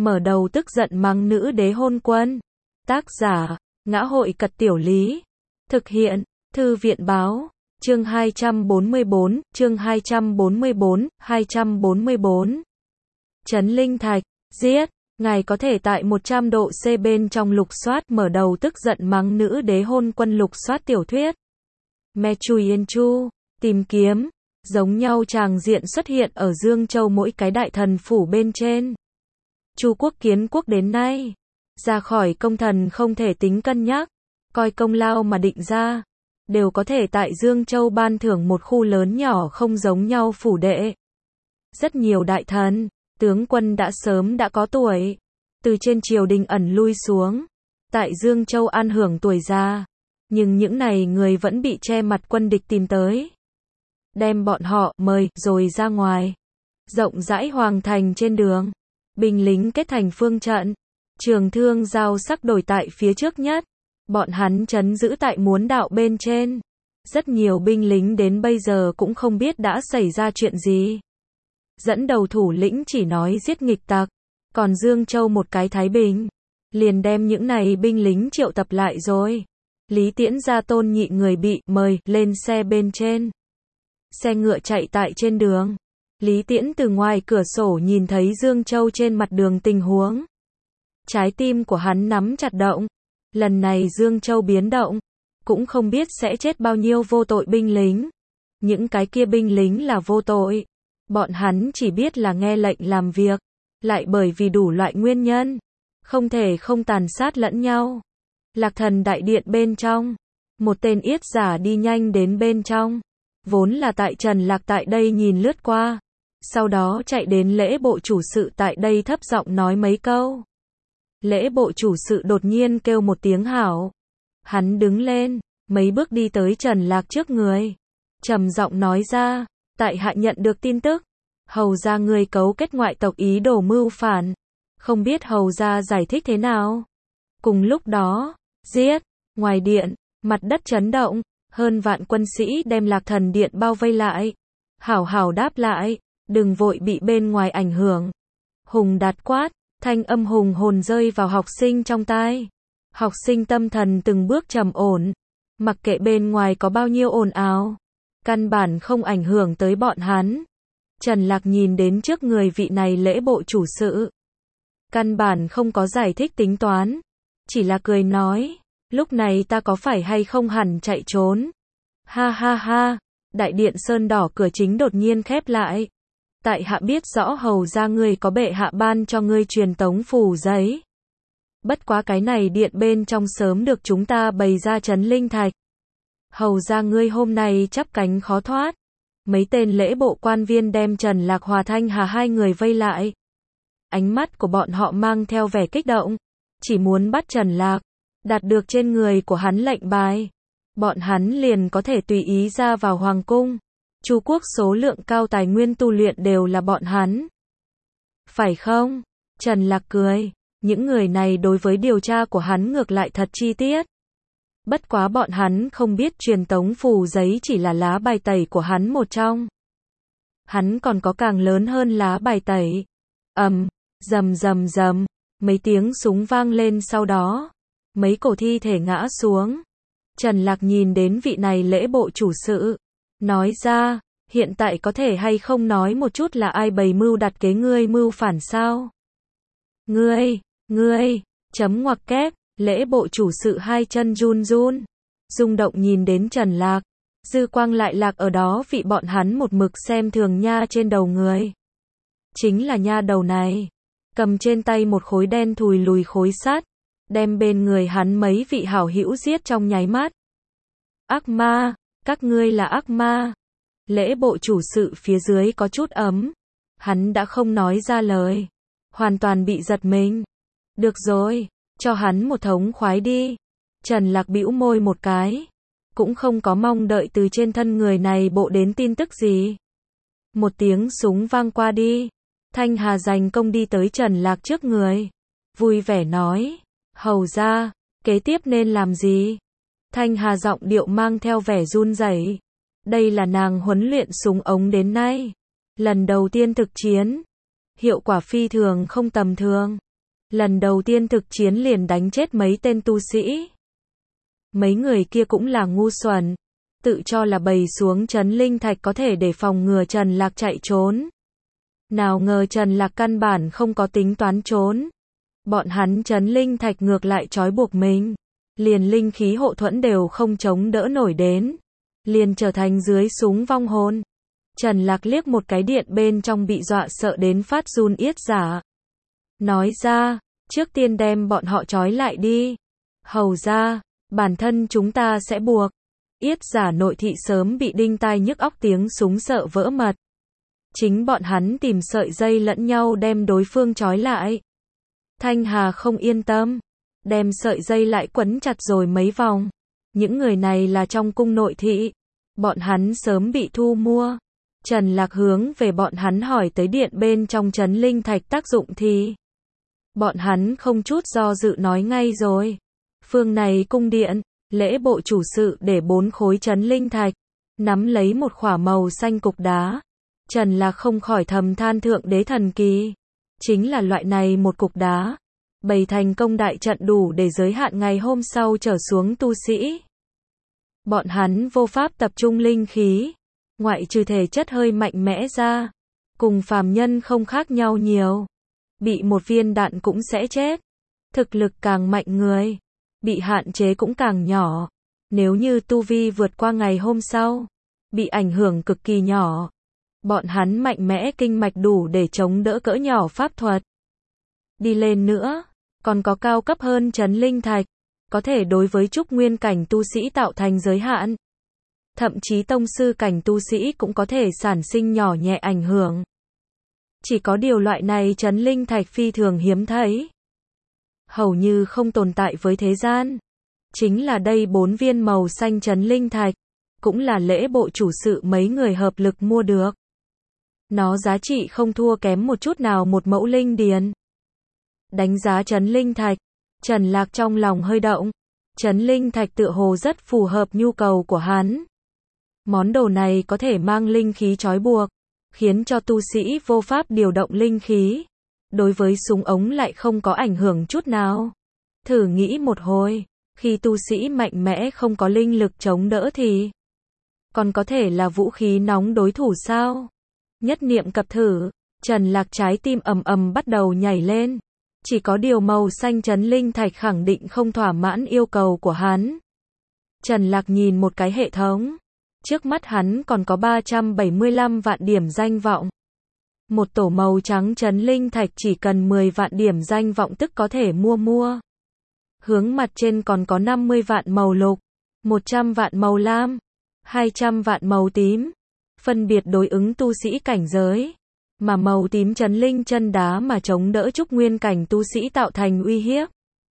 mở đầu tức giận mắng nữ đế hôn quân. Tác giả, Ngã hội Cật Tiểu Lý. Thực hiện, Thư viện Báo. Chương 244, chương 244. Trấn Linh Thạch, giết. Ngài có thể tại 100 độ C bên trong lục soát mở đầu tức giận mắng nữ đế hôn quân lục soát tiểu thuyết. Me Chui Yên Chu, tìm kiếm. Giống nhau tràng diện xuất hiện ở Dương Châu mỗi cái đại thần phủ bên trên. Chu quốc kiến quốc đến nay, ra khỏi công thần không thể tính cân nhắc, coi công lao mà định ra, đều có thể tại Dương Châu ban thưởng một khu lớn nhỏ không giống nhau phủ đệ. Rất nhiều đại thần, tướng quân đã sớm đã có tuổi, từ trên triều đình ẩn lui xuống, tại Dương Châu an hưởng tuổi già, nhưng những này người vẫn bị che mặt quân địch tìm tới. Đem bọn họ mời rồi ra ngoài. Rộng rãi hoàng thành trên đường, binh lính kết thành phương trận, trường thương giao sắc đổi tại phía trước nhất. Bọn hắn trấn giữ tại muốn đạo bên trên. Rất nhiều binh lính đến bây giờ cũng không biết đã xảy ra chuyện gì. Dẫn đầu thủ lĩnh chỉ nói giết nghịch tặc, còn Dương Châu một cái thái bình, liền đem những này binh lính triệu tập lại rồi. Lý Tiễn ra Tôn Nhị người bị mời lên xe bên trên. Xe ngựa chạy tại trên đường. Lý Tiễn từ ngoài cửa sổ nhìn thấy Dương Châu trên mặt đường tình huống. Trái tim của hắn nắm chặt động. Lần này Dương Châu biến động, cũng không biết sẽ chết bao nhiêu vô tội binh lính. Những cái kia binh lính là vô tội. Bọn hắn chỉ biết là nghe lệnh làm việc, lại bởi vì đủ loại nguyên nhân, không thể không tàn sát lẫn nhau. Lạc Thần đại điện bên trong, một tên yết giả đi nhanh đến bên trong. Vốn là tại Trần Lạc tại đây nhìn lướt qua, sau đó chạy đến lễ bộ chủ sự tại đây thấp giọng nói mấy câu. Lễ bộ chủ sự đột nhiên kêu một tiếng hảo. Hắn đứng lên, mấy bước đi tới Trần Lạc trước người, trầm giọng nói ra, tại hạ nhận được tin tức, hầu gia người cấu kết ngoại tộc ý đồ mưu phản, không biết hầu gia giải thích thế nào. Cùng lúc đó, giết, ngoài điện, mặt đất chấn động, hơn vạn quân sĩ đem Lạc Thần điện bao vây lại. Hảo hảo đáp lại, đừng vội bị bên ngoài ảnh hưởng. Hùng Đạt quát, thanh âm hùng hồn rơi vào học sinh trong tai. Học sinh tâm thần từng bước trầm ổn, mặc kệ bên ngoài có bao nhiêu ồn ào, căn bản không ảnh hưởng tới bọn hắn. Trần Lạc nhìn đến trước người vị này lễ bộ chủ sự, căn bản không có giải thích tính toán, chỉ là cười nói, lúc này ta có phải hay không hẳn chạy trốn. Ha ha ha, đại điện sơn đỏ cửa chính đột nhiên khép lại. Tại hạ biết rõ hầu gia ngươi có bệ hạ ban cho ngươi truyền tống phù giấy. Bất quá cái này điện bên trong sớm được chúng ta bày ra trấn linh thạch. Hầu gia ngươi hôm nay chắp cánh khó thoát. Mấy tên lễ bộ quan viên đem Trần Lạc Hòa Thanh Hà hai người vây lại. Ánh mắt của bọn họ mang theo vẻ kích động, chỉ muốn bắt Trần Lạc, đạt được trên người của hắn lệnh bài. Bọn hắn liền có thể tùy ý ra vào hoàng cung. Chu quốc số lượng cao tài nguyên tu luyện đều là bọn hắn. Phải không? Trần Lạc cười. Những người này đối với điều tra của hắn ngược lại thật chi tiết. Bất quá bọn hắn không biết truyền tống phù giấy chỉ là lá bài tẩy của hắn một trong. Hắn còn có càng lớn hơn lá bài tẩy. Rầm rầm rầm, mấy tiếng súng vang lên sau đó. Mấy cổ thi thể ngã xuống. Trần Lạc nhìn đến vị này lễ bộ chủ sự, nói ra, hiện tại có thể hay không nói một chút là ai bày mưu đặt kế ngươi mưu phản sao? Ngươi, chấm ngoặc kép, lễ bộ chủ sự hai chân run run, rung động nhìn đến Trần Lạc, dư quang lại lạc ở đó vị bọn hắn một mực xem thường nha trên đầu người. Chính là nha đầu này, cầm trên tay một khối đen thùi lùi khối sắt, đem bên người hắn mấy vị hảo hữu giết trong nháy mắt. Ác ma, các ngươi là ác ma. Lễ bộ chủ sự phía dưới có chút ấm. Hắn đã không nói ra lời. Hoàn toàn bị giật mình. Được rồi, cho hắn một thống khoái đi. Trần Lạc bĩu môi một cái. Cũng không có mong đợi từ trên thân người này bộ đến tin tức gì. Một tiếng súng vang qua đi. Thanh Hà giành công đi tới Trần Lạc trước người. Vui vẻ nói. Hầu ra, kế tiếp nên làm gì? Thanh Hà giọng điệu mang theo vẻ run rẩy. Đây là nàng huấn luyện súng ống đến nay. Lần đầu tiên thực chiến. Hiệu quả phi thường không tầm thường. Lần đầu tiên thực chiến liền đánh chết mấy tên tu sĩ. Mấy người kia cũng là ngu xuẩn, tự cho là bày xuống trấn linh thạch có thể để phòng ngừa Trần Lạc chạy trốn. Nào ngờ Trần Lạc căn bản không có tính toán trốn. Bọn hắn trấn linh thạch ngược lại trói buộc mình. Liền linh khí hộ thuẫn đều không chống đỡ nổi đến. Liền trở thành dưới súng vong hồn. Trần Lạc liếc một cái điện bên trong bị dọa sợ đến phát run yết giả. Nói ra, trước tiên đem bọn họ trói lại đi. Hầu ra, bản thân chúng ta sẽ buộc. Yết giả nội thị sớm bị đinh tai nhức óc tiếng súng sợ vỡ mật. Chính bọn hắn tìm sợi dây lẫn nhau đem đối phương trói lại. Thanh Hà không yên tâm, đem sợi dây lại quấn chặt rồi mấy vòng. Những người này là trong cung nội thị, bọn hắn sớm bị thu mua. Trần Lạc hướng về bọn hắn hỏi tới điện bên trong trấn linh thạch tác dụng thì bọn hắn không chút do dự nói ngay rồi. Phương này cung điện, lễ bộ chủ sự để 4 khối trấn linh thạch, nắm lấy một khỏa màu xanh cục đá. Trần Lạc không khỏi thầm than thượng đế thần kỳ. Chính là loại này một cục đá, bày thành công đại trận đủ để giới hạn ngày hôm sau trở xuống tu sĩ. Bọn hắn vô pháp tập trung linh khí, ngoại trừ thể chất hơi mạnh mẽ ra, cùng phàm nhân không khác nhau nhiều. Bị một viên đạn cũng sẽ chết. Thực lực càng mạnh người, bị hạn chế cũng càng nhỏ. Nếu như tu vi vượt qua ngày hôm sau, bị ảnh hưởng cực kỳ nhỏ. Bọn hắn mạnh mẽ kinh mạch đủ để chống đỡ cỡ nhỏ pháp thuật. Đi lên nữa, còn có cao cấp hơn trấn linh thạch, có thể đối với trúc nguyên cảnh tu sĩ tạo thành giới hạn. Thậm chí tông sư cảnh tu sĩ cũng có thể sản sinh nhỏ nhẹ ảnh hưởng. Chỉ có điều loại này trấn linh thạch phi thường hiếm thấy. Hầu như không tồn tại với thế gian. Chính là đây 4 viên màu xanh trấn linh thạch, cũng là lễ bộ chủ sự mấy người hợp lực mua được. Nó giá trị không thua kém một chút nào một mẫu linh điền. Đánh giá trấn linh thạch, Trần Lạc trong lòng hơi động. Trấn linh thạch tựa hồ rất phù hợp nhu cầu của hắn. Món đồ này có thể mang linh khí trói buộc, khiến cho tu sĩ vô pháp điều động linh khí. Đối với súng ống lại không có ảnh hưởng chút nào. Thử nghĩ một hồi, khi tu sĩ mạnh mẽ không có linh lực chống đỡ thì còn có thể là vũ khí nóng đối thủ sao? Nhất niệm cập thử, Trần Lạc trái tim ầm ầm bắt đầu nhảy lên. Chỉ có điều màu xanh trấn linh thạch khẳng định không thỏa mãn yêu cầu của hắn. Trần Lạc nhìn một cái hệ thống. Trước mắt hắn còn có 375 vạn điểm danh vọng. Một tổ màu trắng trấn linh thạch chỉ cần 10 vạn điểm danh vọng tức có thể mua. Hướng mặt trên còn có 50 vạn màu lục, 100 vạn màu lam, 200 vạn màu tím. Phân biệt đối ứng tu sĩ cảnh giới. Mà màu tím trấn linh chân đá mà chống đỡ trúc nguyên cảnh tu sĩ tạo thành uy hiếp.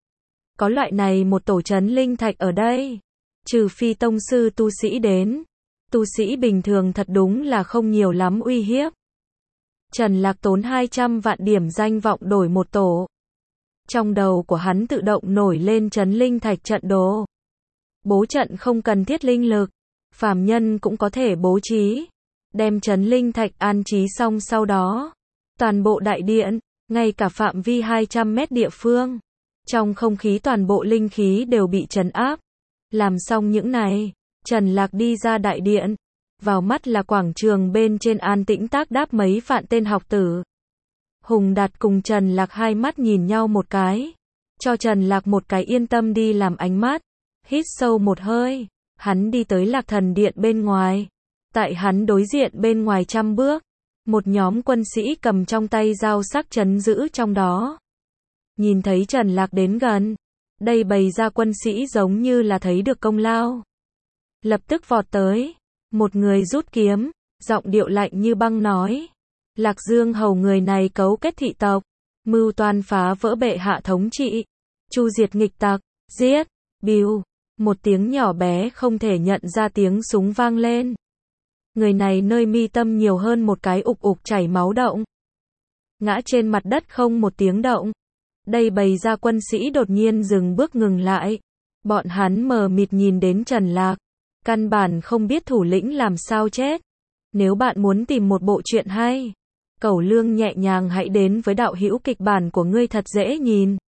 Có loại này một tổ trấn linh thạch ở đây. Trừ phi tông sư tu sĩ đến. Tu sĩ bình thường thật đúng là không nhiều lắm uy hiếp. Trần Lạc tốn 200 vạn điểm danh vọng đổi một tổ. Trong đầu của hắn tự động nổi lên trấn linh thạch trận đồ. Bố trận không cần thiết linh lực, phàm nhân cũng có thể bố trí. Đem trấn linh thạch an trí xong sau đó, toàn bộ đại điện, ngay cả phạm vi 200 mét địa phương, trong không khí toàn bộ linh khí đều bị trấn áp. Làm xong những này, Trần Lạc đi ra đại điện, vào mắt là quảng trường bên trên an tĩnh tác đáp mấy vạn tên học tử. Hùng Đạt cùng Trần Lạc hai mắt nhìn nhau một cái, cho Trần Lạc một cái yên tâm đi làm ánh mắt. Hít sâu một hơi, hắn đi tới Lạc Thần Điện bên ngoài. Tại hắn đối diện bên ngoài 100 bước, một nhóm quân sĩ cầm trong tay dao sắc trấn giữ trong đó. Nhìn thấy Trần Lạc đến gần, đây bày ra quân sĩ giống như là thấy được công lao. Lập tức vọt tới, một người rút kiếm, giọng điệu lạnh như băng nói. Lạc Dương hầu người này cấu kết thị tộc, mưu toan phá vỡ bệ hạ thống trị, chu diệt nghịch tặc, giết, bìu. Một tiếng nhỏ bé không thể nhận ra tiếng súng vang lên. Người này nơi mi tâm nhiều hơn một cái ục ục chảy máu động. Ngã trên mặt đất không một tiếng động. Đây bày ra quân sĩ đột nhiên dừng bước ngừng lại. Bọn hắn mờ mịt nhìn đến Trần Lạc. Căn bản không biết thủ lĩnh làm sao chết. Nếu bạn muốn tìm một bộ truyện hay, Cẩu Lương nhẹ nhàng hãy đến với đạo hữu kịch bản của ngươi thật dễ nhìn.